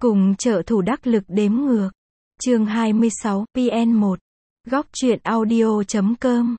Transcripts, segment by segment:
Cùng trợ thủ đắc lực đếm ngược. Chương 26, PN1. Góc truyện audio.com.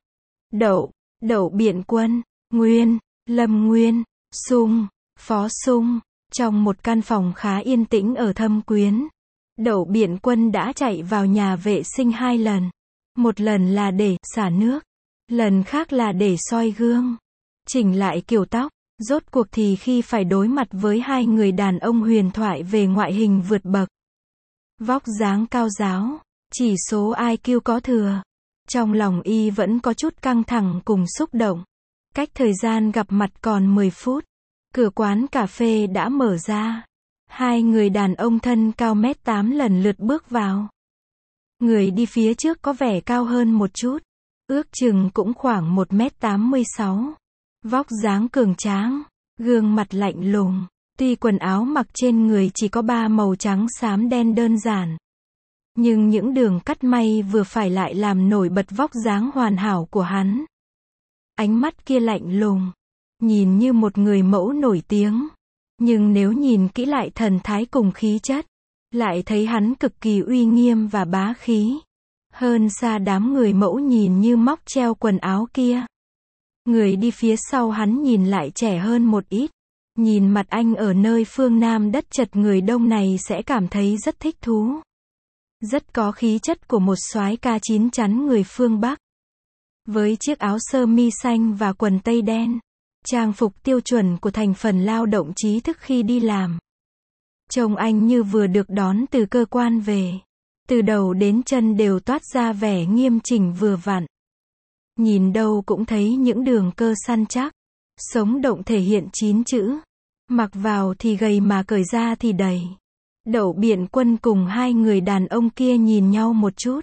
Đậu Biện Quân, Nguyên, Lâm Nguyên, Sung, Phó Sung. Trong một căn phòng khá yên tĩnh ở Thâm Quyến, Đậu Biện Quân đã chạy vào nhà vệ sinh 2 lần. Một lần là để xả nước, lần khác là để soi gương, chỉnh lại kiểu tóc. Rốt cuộc thì khi phải đối mặt với hai người đàn ông huyền thoại về ngoại hình vượt bậc, vóc dáng cao ráo, chỉ số IQ có thừa, trong lòng y vẫn có chút căng thẳng cùng xúc động. Cách thời gian gặp mặt còn 10 phút, cửa quán cà phê đã mở ra. Hai người đàn ông thân cao 1m8 lần lượt bước vào. Người đi phía trước có vẻ cao hơn một chút, ước chừng cũng khoảng 1m86. Vóc dáng cường tráng, gương mặt lạnh lùng. Tuy quần áo mặc trên người chỉ có 3 màu trắng xám đen đơn giản, nhưng những đường cắt may vừa phải lại làm nổi bật vóc dáng hoàn hảo của hắn. Ánh mắt kia lạnh lùng, nhìn như một người mẫu nổi tiếng, nhưng nếu nhìn kỹ lại thần thái cùng khí chất, lại thấy hắn cực kỳ uy nghiêm và bá khí, hơn xa đám người mẫu nhìn như móc treo quần áo kia. Người đi phía sau hắn nhìn lại trẻ hơn một ít. Nhìn mặt anh ở nơi phương Nam đất chật người Đông này sẽ cảm thấy rất thích thú. Rất có khí chất của một soái ca chín chắn người phương Bắc. Với chiếc áo sơ mi xanh và quần tây đen, trang phục tiêu chuẩn của thành phần lao động trí thức khi đi làm. Trông anh như vừa được đón từ cơ quan về. Từ đầu đến chân đều toát ra vẻ nghiêm chỉnh vừa vặn. Nhìn đâu cũng thấy những đường cơ săn chắc, sống động thể hiện 9 chữ. Mặc vào thì gầy mà cởi ra thì đầy. Đậu Biện Quân cùng hai người đàn ông kia nhìn nhau một chút.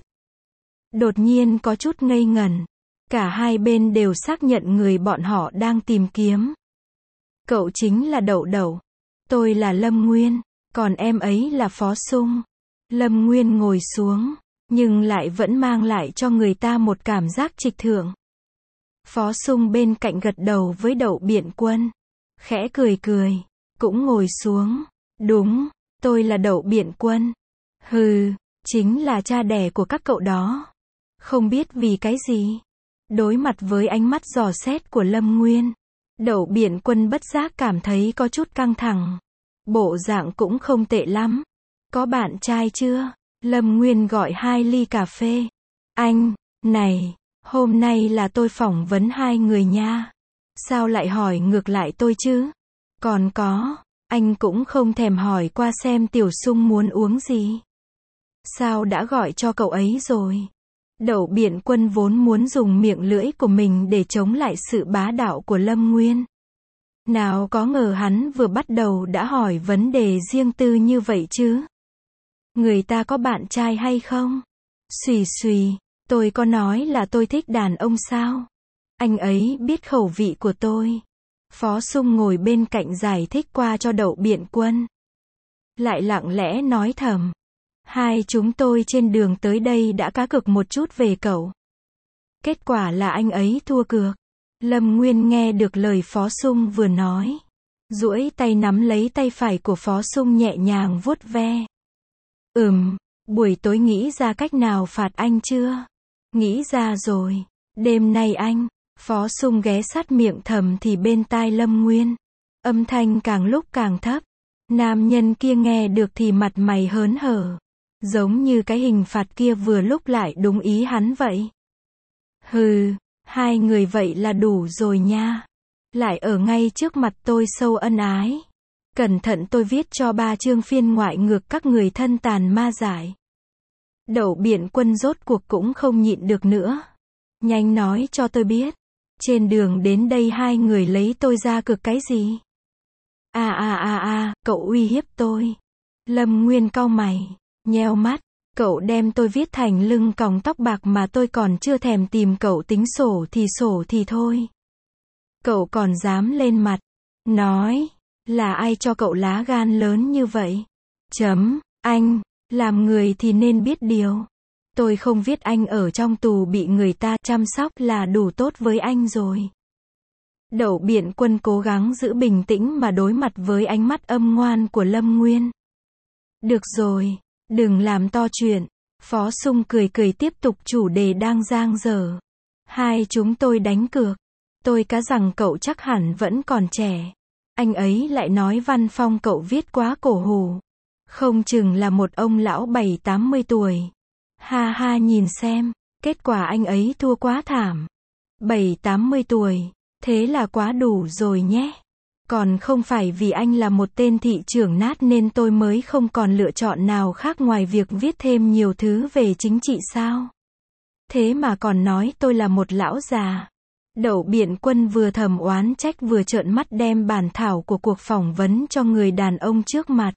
Đột nhiên có chút ngây ngẩn. Cả hai bên đều xác nhận người bọn họ đang tìm kiếm. Cậu chính là Đậu. Tôi là Lâm Nguyên, còn em ấy là Phó Sung. Lâm Nguyên ngồi xuống, nhưng lại vẫn mang lại cho người ta một cảm giác trịch thượng. Phó Sung bên cạnh gật đầu với Đậu Biện Quân, khẽ cười, cũng ngồi xuống. Đúng, tôi là Đậu Biện Quân. Hừ, chính là cha đẻ của các cậu đó. Không biết vì cái gì. Đối mặt với ánh mắt dò xét của Lâm Nguyên, Đậu Biện Quân bất giác cảm thấy có chút căng thẳng. Bộ dạng cũng không tệ lắm. Có bạn trai chưa? Lâm Nguyên gọi 2 ly cà phê. Anh, này, hôm nay là tôi phỏng vấn 2 người nha. Sao lại hỏi ngược lại tôi chứ? Còn có, anh cũng không thèm hỏi qua xem Tiểu Sung muốn uống gì. Sao đã gọi cho cậu ấy rồi? Đậu Biện Quân vốn muốn dùng miệng lưỡi của mình để chống lại sự bá đạo của Lâm Nguyên. Nào có ngờ hắn vừa bắt đầu đã hỏi vấn đề riêng tư như vậy chứ. Người ta có bạn trai hay không? Xùy, tôi có nói là tôi thích đàn ông sao? Anh ấy biết khẩu vị của tôi. Phó Sung ngồi bên cạnh giải thích qua cho Đậu Biện Quân. Lại lặng lẽ nói thầm. Hai chúng tôi trên đường tới đây đã cá cược một chút về cậu. Kết quả là anh ấy thua cược. Lâm Nguyên nghe được lời Phó Sung vừa nói, duỗi tay nắm lấy tay phải của Phó Sung nhẹ nhàng vuốt ve. Buổi tối nghĩ ra cách nào phạt anh chưa? Nghĩ ra rồi. Đêm nay anh. Phó Sung ghé sát miệng thầm thì bên tai Lâm Nguyên. Âm thanh càng lúc càng thấp. Nam nhân kia nghe được thì mặt mày hớn hở. Giống như cái hình phạt kia vừa lúc lại đúng ý hắn vậy. Hừ, 2 người vậy là đủ rồi nha. Lại ở ngay trước mặt tôi sâu ân ái. Cẩn thận tôi viết cho 3 chương phiên ngoại ngược các người thân tàn ma dại. Đậu Biện Quân rốt cuộc cũng không nhịn được nữa. Nhanh nói cho tôi biết. Trên đường đến đây 2 người lấy tôi ra cược cái gì? Cậu uy hiếp tôi. Lâm Nguyên cau mày, nheo mắt. Cậu đem tôi viết thành lưng còng tóc bạc mà tôi còn chưa thèm tìm cậu tính sổ thì thôi. Cậu còn dám lên mặt. Nói, là ai cho cậu lá gan lớn như vậy? Anh, làm người thì nên biết điều. Tôi không viết anh ở trong tù bị người ta chăm sóc là đủ tốt với anh rồi. Đậu Biện Quân cố gắng giữ bình tĩnh mà đối mặt với ánh mắt âm ngoan của Lâm Nguyên. Được rồi, đừng làm to chuyện. Phó Sung cười cười tiếp tục chủ đề đang dang dở. Hai chúng tôi đánh cược. Tôi cá rằng cậu chắc hẳn vẫn còn trẻ. Anh ấy lại nói văn phong cậu viết quá cổ hủ. Không chừng là một ông lão 70-80 tuổi. Ha ha, nhìn xem, kết quả anh ấy thua quá thảm. 70-80 tuổi, thế là quá đủ rồi nhé. Còn không phải vì anh là một tên thị trưởng nát nên tôi mới không còn lựa chọn nào khác ngoài việc viết thêm nhiều thứ về chính trị sao? Thế mà còn nói tôi là một lão già. Đậu Biện Quân vừa thầm oán trách vừa trợn mắt đem bản thảo của cuộc phỏng vấn cho người đàn ông trước mặt.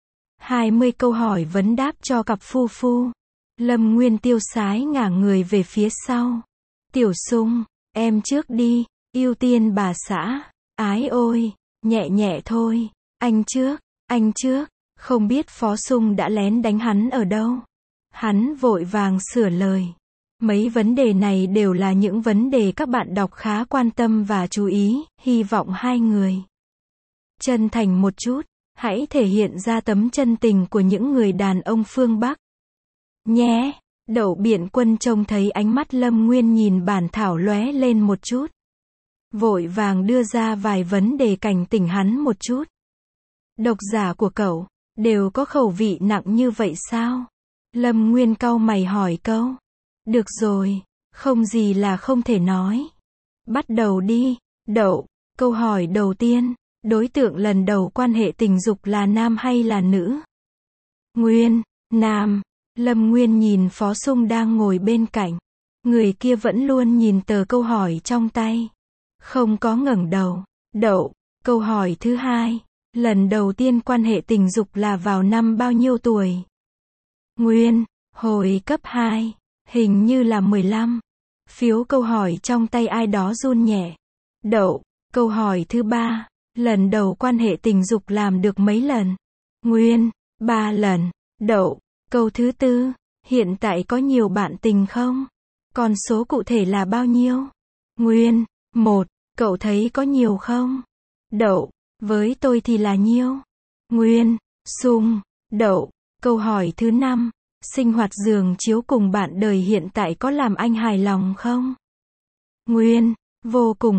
20 câu hỏi vấn đáp cho cặp phu phu. Lâm Nguyên tiêu sái ngả người về phía sau. Tiểu Sung, em trước đi, ưu tiên bà xã. Ái ôi, nhẹ nhẹ thôi. Anh trước, không biết Phó Sung đã lén đánh hắn ở đâu. Hắn vội vàng sửa lời. Mấy vấn đề này đều là những vấn đề các bạn đọc khá quan tâm và chú ý, hy vọng hai người chân thành một chút, hãy thể hiện ra tấm chân tình của những người đàn ông phương Bắc. Nhé, Đậu Biện Quân trông thấy ánh mắt Lâm Nguyên nhìn bản thảo lóe lên một chút. Vội vàng đưa ra vài vấn đề cảnh tỉnh hắn một chút. Độc giả của cậu, đều có khẩu vị nặng như vậy sao? Lâm Nguyên cau mày hỏi câu. Được rồi, không gì là không thể nói. Bắt đầu đi, Đậu. Câu hỏi đầu tiên, đối tượng lần đầu quan hệ tình dục là nam hay là nữ? Nguyên, nam. Lâm Nguyên nhìn Phó Sung đang ngồi bên cạnh. Người kia vẫn luôn nhìn tờ câu hỏi trong tay. Không có ngẩng đầu. Đậu. Câu hỏi thứ hai, lần đầu tiên quan hệ tình dục là vào năm bao nhiêu tuổi? Nguyên, hồi cấp 2. Hình như là 15. Phiếu câu hỏi trong tay ai đó run nhẹ. Đậu. Câu hỏi thứ ba, lần đầu quan hệ tình dục làm được mấy lần? Nguyên, 3 lần. Đậu. Câu thứ tư, hiện tại có nhiều bạn tình không? Con số cụ thể là bao nhiêu? Nguyên, 1. Cậu thấy có nhiều không? Đậu. Với tôi thì là nhiêu? Nguyên, Sung. Đậu. Câu hỏi thứ 5. Sinh hoạt giường chiếu cùng bạn đời hiện tại có làm anh hài lòng không? Nguyên, vô cùng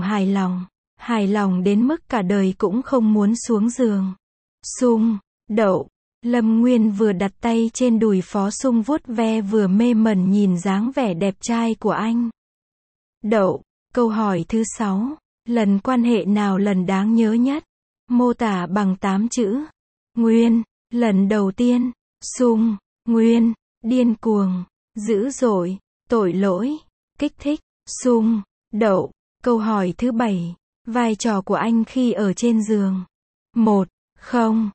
hài lòng đến mức cả đời cũng không muốn xuống giường. Sung. Đậu. Lâm Nguyên vừa đặt tay trên đùi Phó Sung vuốt ve vừa mê mẩn nhìn dáng vẻ đẹp trai của anh. Đậu. Câu hỏi thứ 6. Lần quan hệ nào lần đáng nhớ nhất? Mô tả bằng 8 chữ. Nguyên, lần đầu tiên. Sung. Nguyên, điên cuồng, dữ dội, tội lỗi, kích thích. Sung. Đậu. Câu hỏi thứ 7. Vai trò của anh khi ở trên giường. 1. Không.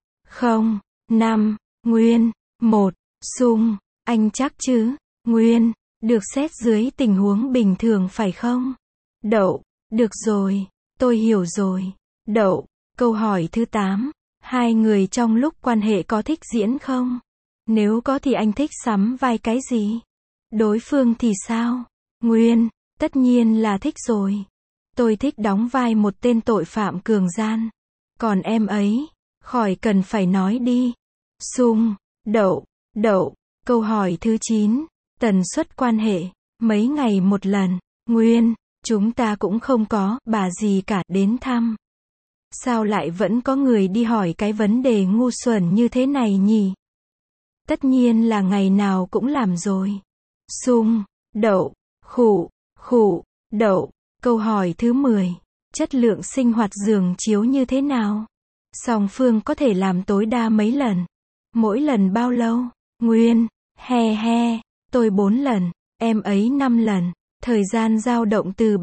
5. Nguyên. 1. Sung. Anh chắc chứ? Nguyên. Được xét dưới tình huống bình thường phải không? Đậu. Được rồi, tôi hiểu rồi. Đậu. Câu hỏi thứ 8. Hai người trong lúc quan hệ có thích diễn không? Nếu có thì anh thích sắm vai cái gì? Đối phương thì sao? Nguyên. Tất nhiên là thích rồi. Tôi thích đóng vai một tên tội phạm cường gian. Còn em ấy? Khỏi cần phải nói đi. Sung. Đậu. Câu hỏi thứ 9. Tần suất quan hệ. Mấy ngày một lần? Nguyên. Chúng ta cũng không có bà gì cả đến thăm. Sao lại vẫn có người đi hỏi cái vấn đề ngu xuẩn như thế này nhỉ? Tất nhiên là ngày nào cũng làm rồi. Sung. Đậu. Khụ. Đậu. Câu hỏi thứ 10. Chất lượng sinh hoạt giường chiếu như thế nào? Song phương có thể làm tối đa mấy lần? Mỗi lần bao lâu? Nguyên. He. Tôi 4 lần, em ấy 5 lần. Thời gian dao động từ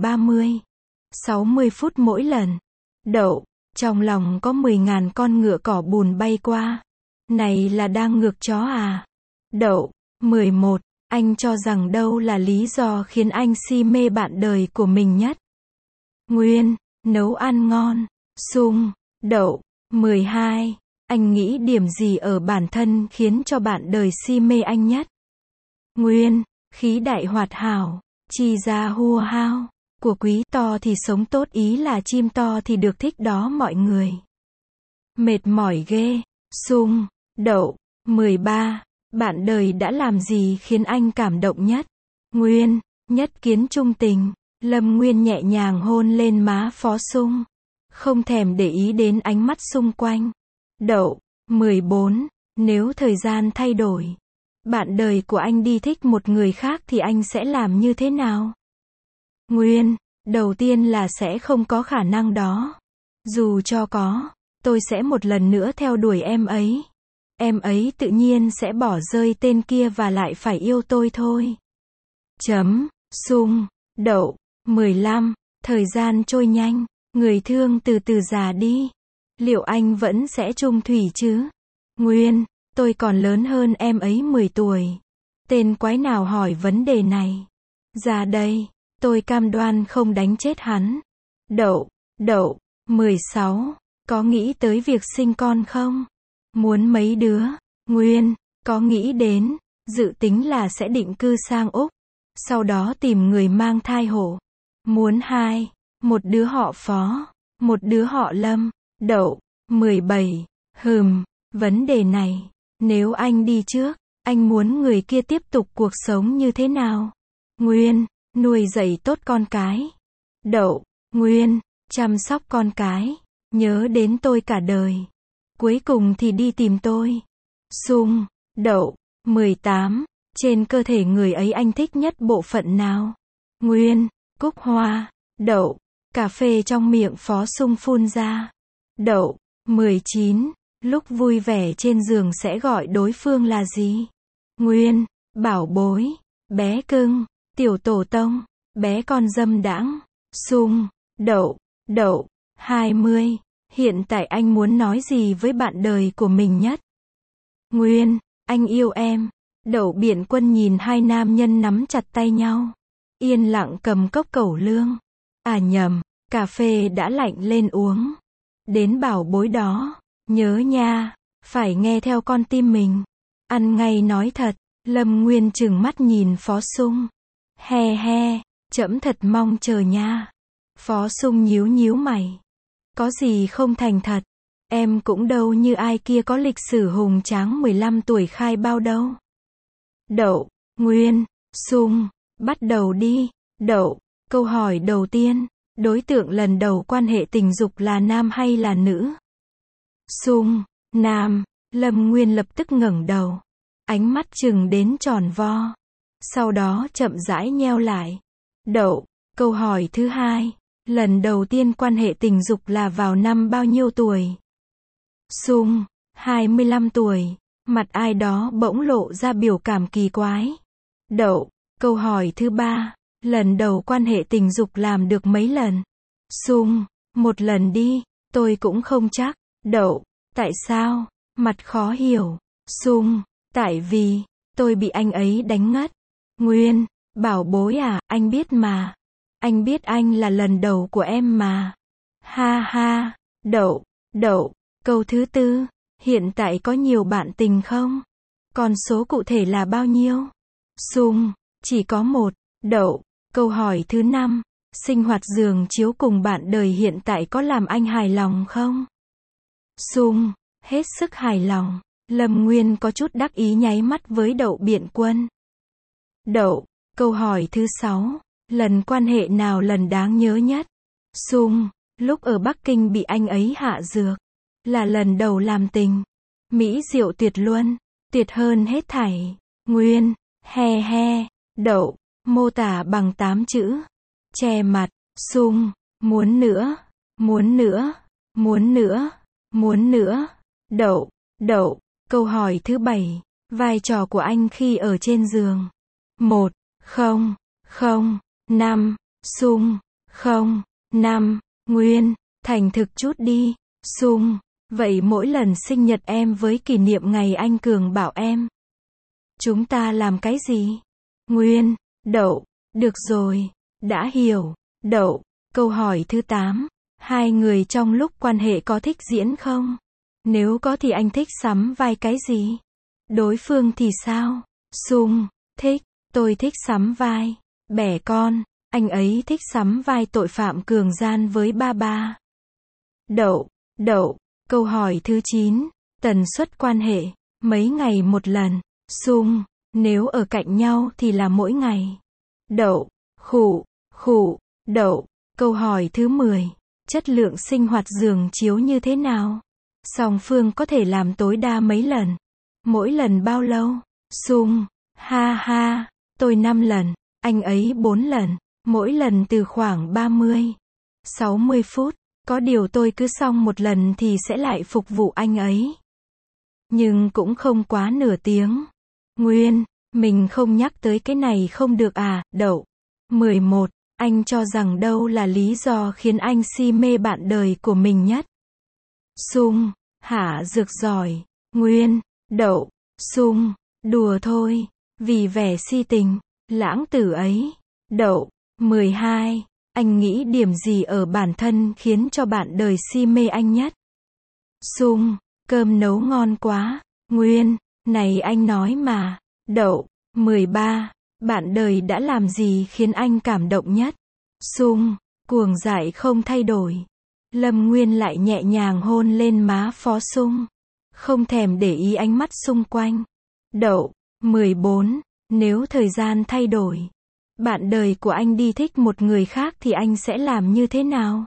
30-60 phút mỗi lần. Đậu. Trong lòng có 10.000 con ngựa cỏ bùn bay qua. Này là đang ngược chó à? Đậu. 11. Anh cho rằng đâu là lý do khiến anh si mê bạn đời của mình nhất? Nguyên. Nấu ăn ngon. Sung. Đậu. 12. Anh nghĩ điểm gì ở bản thân khiến cho bạn đời si mê anh nhất? Nguyên. Khí đại hoạt hảo. Chi ra hua hao. Của quý to thì sống tốt, ý là chim to thì được thích đó mọi người. Mệt mỏi ghê. Sung. Đậu. 13. Bạn đời đã làm gì khiến anh cảm động nhất? Nguyên. Nhất kiến trung tình. Lâm Nguyên nhẹ nhàng hôn lên má Phó Sung. Không thèm để ý đến ánh mắt xung quanh. Đậu. 14. Nếu thời gian thay đổi, bạn đời của anh đi thích một người khác thì anh sẽ làm như thế nào? Nguyên. Đầu tiên là sẽ không có khả năng đó. Dù cho có, tôi sẽ một lần nữa theo đuổi em ấy. Em ấy tự nhiên sẽ bỏ rơi tên kia và lại phải yêu tôi thôi. Sung. Đậu. 15. Thời gian trôi nhanh, người thương từ từ già đi. Liệu anh vẫn sẽ chung thủy chứ? Nguyên. Tôi còn lớn hơn em ấy 10 tuổi. Tên quái nào hỏi vấn đề này? Ra đây, tôi cam đoan không đánh chết hắn. Đậu. 16. Có nghĩ tới việc sinh con không? Muốn mấy đứa? Nguyên. Có nghĩ đến, dự tính là sẽ định cư sang Úc. Sau đó tìm người mang thai hộ. Muốn 2. Một đứa họ Phó, một đứa họ Lâm. Đậu. 17. Vấn đề này, nếu anh đi trước, anh muốn người kia tiếp tục cuộc sống như thế nào? Nguyên. Nuôi dạy tốt con cái. Đậu. Nguyên. Chăm sóc con cái, nhớ đến tôi cả đời. Cuối cùng thì đi tìm tôi. Sung. Đậu. 18. Trên cơ thể người ấy anh thích nhất bộ phận nào? Nguyên. Cúc hoa. Đậu. Cà phê trong miệng Phó Sung phun ra. Đậu. 19. Lúc vui vẻ trên giường sẽ gọi đối phương là gì? Nguyên. Bảo bối, bé cưng, tiểu tổ tông, bé con dâm đãng. Sung. Đậu. 20. Hiện tại anh muốn nói gì với bạn đời của mình nhất? Nguyên. Anh yêu em. Đậu. Biện Quân nhìn hai nam nhân nắm chặt tay nhau, yên lặng cầm cốc cẩu lương. À nhầm, cà phê đã lạnh lên uống. Đến bảo bối đó, nhớ nha, phải nghe theo con tim mình. Ăn ngay nói thật. Lâm Nguyên trừng mắt nhìn Phó Sung. He, trẫm thật mong chờ nha. Phó Sung nhíu mày. Có gì không thành thật? Em cũng đâu như ai kia có lịch sử hùng tráng 15 tuổi khai bao đâu. Đậu. Nguyên. Sung. Bắt đầu đi. Đậu. Câu hỏi đầu tiên. Đối tượng lần đầu quan hệ tình dục là nam hay là nữ? Sung. Nam. Lâm Nguyên lập tức ngẩng đầu. Ánh mắt trừng đến tròn vo. Sau đó chậm rãi nheo lại. Đậu. Câu hỏi thứ hai. Lần đầu tiên quan hệ tình dục là vào năm bao nhiêu tuổi? Sung. 25 tuổi. Mặt ai đó bỗng lộ ra biểu cảm kỳ quái. Đậu. Câu hỏi thứ ba. Lần đầu quan hệ tình dục làm được mấy lần? Sung. 1 lần đi. Tôi cũng không chắc. Đậu. Tại sao? Mặt khó hiểu. Sung. Tại vì, tôi bị anh ấy đánh ngất. Nguyên. Bảo bối à, anh biết mà. Anh biết anh là lần đầu của em mà. Ha. Đậu. Câu thứ tư. Hiện tại có nhiều bạn tình không? Con số cụ thể là bao nhiêu? Sung. Chỉ có 1. Đậu. Câu hỏi thứ 5. Sinh hoạt giường chiếu cùng bạn đời hiện tại có làm anh hài lòng không? Sung. Hết sức hài lòng. Lâm Nguyên có chút đắc ý nháy mắt với Đậu Biện Quân. Đậu. Câu hỏi thứ 6. Lần quan hệ nào lần đáng nhớ nhất? Sung. Lúc ở Bắc Kinh bị anh ấy hạ dược. Là lần đầu làm tình. Mỹ diệu tuyệt luân. Tuyệt hơn hết thảy. Nguyên. He. Đậu. Mô tả bằng 8 chữ. Che mặt. Sung. Muốn nữa. Đậu. Câu hỏi thứ 7. Vai trò của anh khi ở trên giường. 1. Không. 5. Sung. 5. Nguyên. Thành thực chút đi. Sung. Vậy mỗi lần sinh nhật em với kỷ niệm ngày anh Cường bảo em, chúng ta làm cái gì? Nguyên. Đậu. Được rồi. Đã hiểu. Đậu. Câu hỏi thứ 8. Hai người trong lúc quan hệ có thích diễn không? Nếu có thì anh thích sắm vai cái gì? Đối phương thì sao? Sung. Thích. Tôi thích sắm vai bẻ con. Anh ấy thích sắm vai tội phạm cường gian với ba. Đậu. Câu hỏi thứ 9. Tần suất quan hệ. mấy ngày một lần. Sung, nếu ở cạnh nhau thì là mỗi ngày. Đậu, khụ, khụ, đậu. Câu hỏi thứ 10. Chất lượng sinh hoạt giường chiếu như thế nào? Song phương có thể làm tối đa mấy lần? Mỗi lần bao lâu? Sung, ha ha, tôi 5 lần, anh ấy 4 lần, mỗi lần từ khoảng 30-60 phút. Có điều tôi cứ xong một lần thì sẽ lại phục vụ anh ấy. Nhưng cũng không quá nửa tiếng. Nguyên, mình không nhắc tới cái này không được à, đậu. 11. Anh cho rằng đâu là lý do khiến anh si mê bạn đời của mình nhất? Sung, hả dược giỏi. Nguyên, đậu. Sung, đùa thôi, vì vẻ si tình, lãng tử ấy. Đậu. 12. Anh nghĩ điểm gì ở bản thân khiến cho bạn đời si mê anh nhất? Sung, cơm nấu ngon quá. Nguyên, này anh nói mà. Đậu. 13. Bạn đời đã làm gì khiến anh cảm động nhất? Sung, cuồng dại không thay đổi. Lâm Nguyên lại nhẹ nhàng hôn lên má Phó Sung, không thèm để ý ánh mắt xung quanh. Đậu. 14. Nếu thời gian thay đổi, bạn đời của anh đi thích một người khác thì anh sẽ làm như thế nào?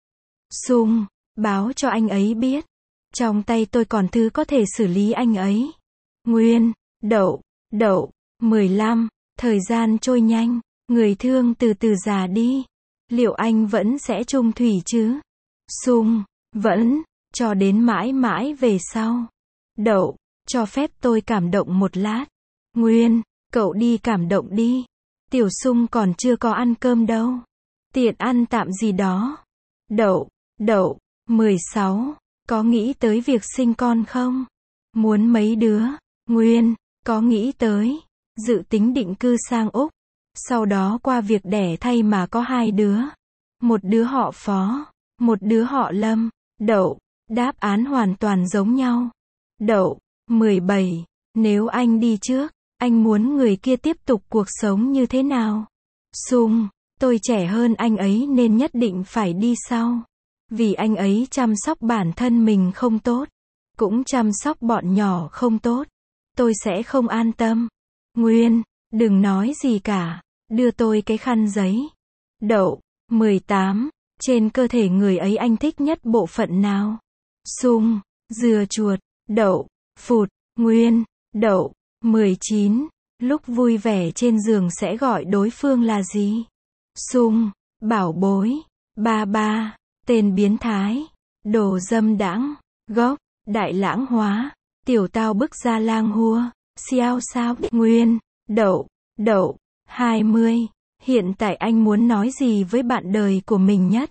Sung, báo cho anh ấy biết. Trong tay tôi còn thứ có thể xử lý anh ấy. Nguyên, đậu. Đậu. 15. Thời gian trôi nhanh, người thương từ từ già đi. Liệu anh vẫn sẽ chung thủy chứ? Sung, vẫn, cho đến mãi mãi về sau. Đậu. Cho phép tôi cảm động một lát. Nguyên, cậu đi cảm động đi. Tiểu Sung còn chưa có ăn cơm đâu. Tiện ăn tạm gì đó. Đậu. Đậu. 16. Có nghĩ tới việc sinh con không? Muốn mấy đứa? Nguyên, có nghĩ tới. Dự tính định cư sang Úc. Sau đó qua việc đẻ thay mà có 2 đứa. Một đứa họ Phó, một đứa họ Lâm. Đậu. Đáp án hoàn toàn giống nhau. Đậu. 17. Nếu anh đi trước, anh muốn người kia tiếp tục cuộc sống như thế nào? Sung, tôi trẻ hơn anh ấy nên nhất định phải đi sau. Vì anh ấy chăm sóc bản thân mình không tốt, cũng chăm sóc bọn nhỏ không tốt. Tôi sẽ không an tâm. Nguyên, đừng nói gì cả. Đưa tôi cái khăn giấy. Đậu. 18. Trên cơ thể người ấy anh thích nhất bộ phận nào? Sung, dừa chuột. Đậu. Phụt. Nguyên, đậu. 19. Lúc vui vẻ trên giường sẽ gọi đối phương là gì? Sung, bảo bối. Ba ba. Tên biến thái. Đồ dâm đãng. Gốc. Đại lãng hóa. Tiểu tao bức ra lang hua. Xiao sao. Nguyên, đậu. Đậu. 20. Hiện tại anh muốn nói gì với bạn đời của mình nhất?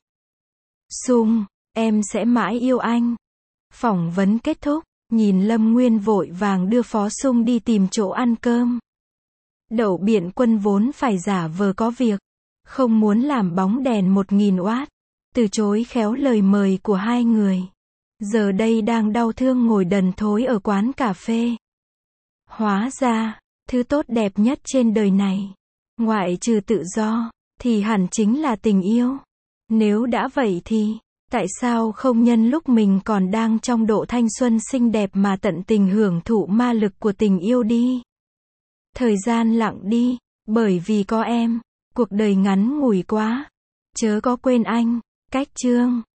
Sung, em sẽ mãi yêu anh. Phỏng vấn kết thúc. Nhìn Lâm Nguyên vội vàng đưa Phó Sung đi tìm chỗ ăn cơm. Đậu Biện Quân vốn phải giả vờ có việc, không muốn làm bóng đèn 1000W, từ chối khéo lời mời của hai người. Giờ đây đang đau thương ngồi đần thối ở quán cà phê. Hóa ra, thứ tốt đẹp nhất trên đời này, ngoại trừ tự do, thì hẳn chính là tình yêu. Nếu đã vậy thì, tại sao không nhân lúc mình còn đang trong độ thanh xuân xinh đẹp mà tận tình hưởng thụ ma lực của tình yêu đi? Thời gian lặng đi, bởi vì có em, cuộc đời ngắn ngủi quá. Chớ có quên anh. Cách chương